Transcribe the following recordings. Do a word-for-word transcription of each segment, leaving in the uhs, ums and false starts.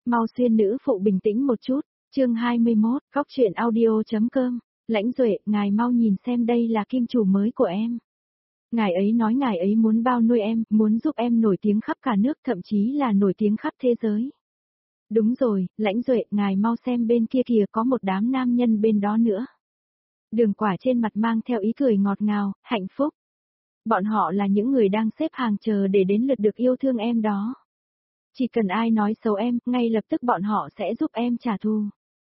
Mau xuyên nữ phụ bình tĩnh một chút, chương hai mươi mốt, góc truyện audio.com, Lãnh Duệ, ngài mau nhìn xem đây là kim chủ mới của em. Ngài ấy nói ngài ấy muốn bao nuôi em, muốn giúp em nổi tiếng khắp cả nước, thậm chí là nổi tiếng khắp thế giới. Đúng rồi, Lãnh Duệ, ngài mau xem bên kia kìa, có một đám nam nhân bên đó nữa. Đường Quả trên mặt mang theo ý cười ngọt ngào, hạnh phúc. Bọn họ là những người đang xếp hàng chờ để đến lượt được yêu thương em đó. Chỉ cần ai nói xấu em, ngay lập tức bọn họ sẽ giúp em trả thù.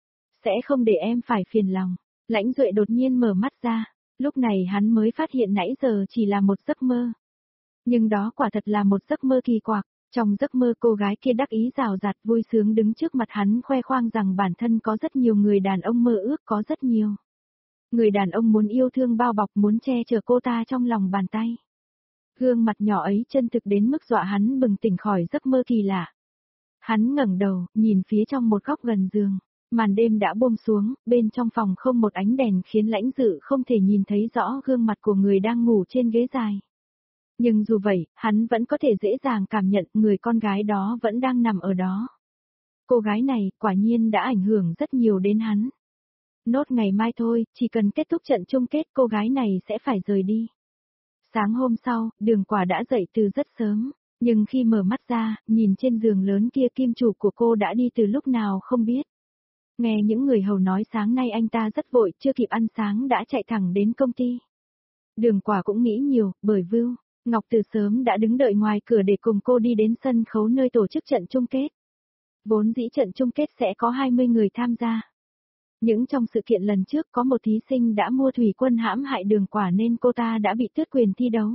Sẽ không để em phải phiền lòng. Lãnh Duệ đột nhiên mở mắt ra, lúc này hắn mới phát hiện nãy giờ chỉ là một giấc mơ. Nhưng đó quả thật là một giấc mơ kỳ quặc, trong giấc mơ cô gái kia đắc ý rào rạt vui sướng đứng trước mặt hắn khoe khoang rằng bản thân có rất nhiều người đàn ông mơ ước, có rất nhiều. Người đàn ông muốn yêu thương bao bọc, muốn che chở cô ta trong lòng bàn tay. Gương mặt nhỏ ấy chân thực đến mức dọa hắn bừng tỉnh khỏi giấc mơ kỳ lạ. Hắn ngẩng đầu, nhìn phía trong một góc gần giường. Màn đêm đã buông xuống, bên trong phòng không một ánh đèn khiến Lãnh Dự không thể nhìn thấy rõ gương mặt của người đang ngủ trên ghế dài. Nhưng dù vậy, hắn vẫn có thể dễ dàng cảm nhận người con gái đó vẫn đang nằm ở đó. Cô gái này, quả nhiên đã ảnh hưởng rất nhiều đến hắn. Nốt ngày mai thôi, chỉ cần kết thúc trận chung kết cô gái này sẽ phải rời đi. Sáng hôm sau, Đường Quả đã dậy từ rất sớm, nhưng khi mở mắt ra, nhìn trên giường lớn kia kim chủ của cô đã đi từ lúc nào không biết. Nghe những người hầu nói sáng nay anh ta rất vội, chưa kịp ăn sáng đã chạy thẳng đến công ty. Đường Quả cũng nghĩ nhiều, bởi Vưu Ngọc từ sớm đã đứng đợi ngoài cửa để cùng cô đi đến sân khấu nơi tổ chức trận chung kết. Vốn dĩ trận chung kết sẽ có hai mươi người tham gia. Nhưng trong sự kiện lần trước có một thí sinh đã mua thủy quân hãm hại Đường Quả nên cô ta đã bị tước quyền thi đấu.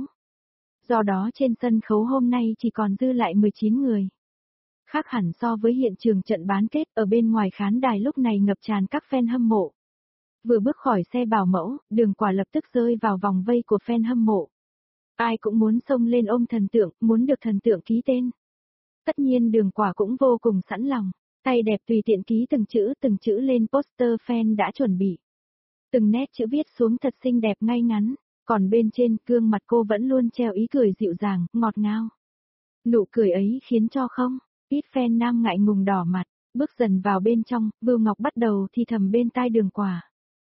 Do đó trên sân khấu hôm nay chỉ còn dư lại mười chín người. Khác hẳn so với hiện trường trận bán kết, ở bên ngoài khán đài lúc này ngập tràn các fan hâm mộ. Vừa bước khỏi xe bảo mẫu, Đường Quả lập tức rơi vào vòng vây của fan hâm mộ. Ai cũng muốn xông lên ôm thần tượng, muốn được thần tượng ký tên. Tất nhiên Đường Quả cũng vô cùng sẵn lòng. Tay đẹp tùy tiện ký từng chữ từng chữ lên poster fan đã chuẩn bị. Từng nét chữ viết xuống thật xinh đẹp ngay ngắn, còn bên trên gương mặt cô vẫn luôn treo ý cười dịu dàng, ngọt ngào. Nụ cười ấy khiến cho không ít fan nam ngại ngùng đỏ mặt, bước dần vào bên trong, Vưu Ngọc bắt đầu thì thầm bên tai Đường Quả.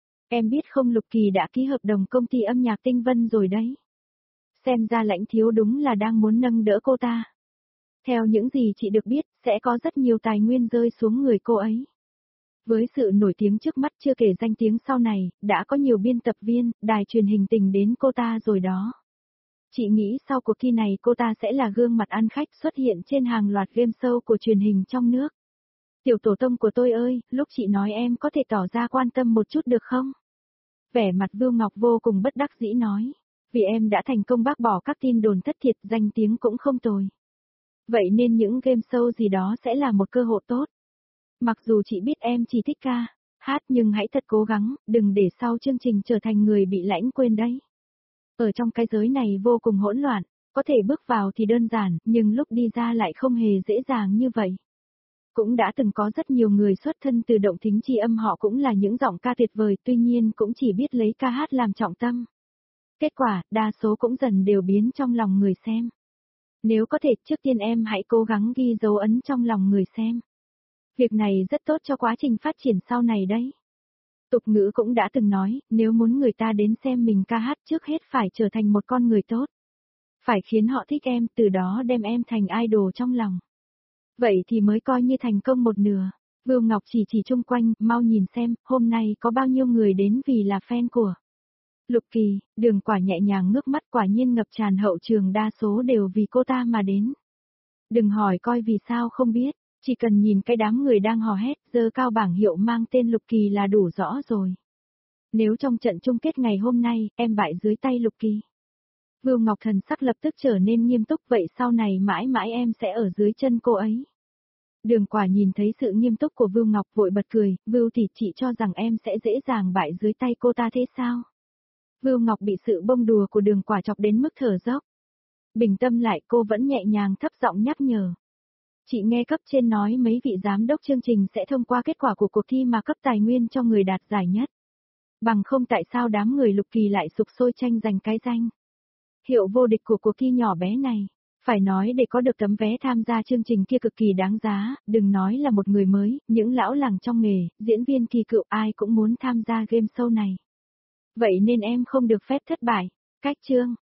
Em biết không, Lục Kỳ đã ký hợp đồng công ty âm nhạc Tinh Vân rồi đấy. Xem ra Lãnh thiếu đúng là đang muốn nâng đỡ cô ta. Theo những gì chị được biết, sẽ có rất nhiều tài nguyên rơi xuống người cô ấy. Với sự nổi tiếng trước mắt chưa kể danh tiếng sau này, đã có nhiều biên tập viên, đài truyền hình tình đến cô ta rồi đó. Chị nghĩ sau cuộc thi này cô ta sẽ là gương mặt ăn khách xuất hiện trên hàng loạt game show của truyền hình trong nước. Tiểu tổ tông của tôi ơi, lúc chị nói em có thể tỏ ra quan tâm một chút được không? Vẻ mặt Vưu Ngọc vô cùng bất đắc dĩ nói. Vì em đã thành công bác bỏ các tin đồn thất thiệt, danh tiếng cũng không tồi. Vậy nên những game show gì đó sẽ là một cơ hội tốt. Mặc dù chị biết em chỉ thích ca, hát nhưng hãy thật cố gắng, đừng để sau chương trình trở thành người bị Lãnh quên đấy. Ở trong cái giới này vô cùng hỗn loạn, có thể bước vào thì đơn giản, nhưng lúc đi ra lại không hề dễ dàng như vậy. Cũng đã từng có rất nhiều người xuất thân từ động thính tri âm, họ cũng là những giọng ca tuyệt vời, tuy nhiên cũng chỉ biết lấy ca hát làm trọng tâm. Kết quả, đa số cũng dần đều biến trong lòng người xem. Nếu có thể, trước tiên em hãy cố gắng ghi dấu ấn trong lòng người xem. Việc này rất tốt cho quá trình phát triển sau này đấy. Tục ngữ cũng đã từng nói, nếu muốn người ta đến xem mình ca hát trước hết phải trở thành một con người tốt. Phải khiến họ thích em, từ đó đem em thành idol trong lòng. Vậy thì mới coi như thành công một nửa. Vưu Ngọc chỉ chỉ chung quanh, mau nhìn xem, hôm nay có bao nhiêu người đến vì là fan của Lục Kỳ. Đường Quả nhẹ nhàng ngước mắt, quả nhiên ngập tràn hậu trường đa số đều vì cô ta mà đến. Đừng hỏi coi vì sao không biết, chỉ cần nhìn cái đám người đang hò hét, giơ cao bảng hiệu mang tên Lục Kỳ là đủ rõ rồi. Nếu trong trận chung kết ngày hôm nay, em bại dưới tay Lục Kỳ. Vưu Ngọc thần sắc lập tức trở nên nghiêm túc, vậy sau này mãi mãi em sẽ ở dưới chân cô ấy. Đường Quả nhìn thấy sự nghiêm túc của Vưu Ngọc vội bật cười, Vưu tỷ, chị cho rằng em sẽ dễ dàng bại dưới tay cô ta thế sao? Vưu Ngọc bị sự bông đùa của Đường Quả chọc đến mức thở dốc. Bình tâm lại, cô vẫn nhẹ nhàng thấp giọng nhắc nhở. Chị nghe cấp trên nói mấy vị giám đốc chương trình sẽ thông qua kết quả của cuộc thi mà cấp tài nguyên cho người đạt giải nhất. Bằng không tại sao đám người Lục Kỳ lại sục sôi tranh giành cái danh hiệu vô địch của cuộc thi nhỏ bé này. Phải nói để có được tấm vé tham gia chương trình kia cực kỳ đáng giá, đừng nói là một người mới, những lão làng trong nghề, diễn viên kỳ cựu ai cũng muốn tham gia game show này. Vậy nên em không được phép thất bại. Cách chương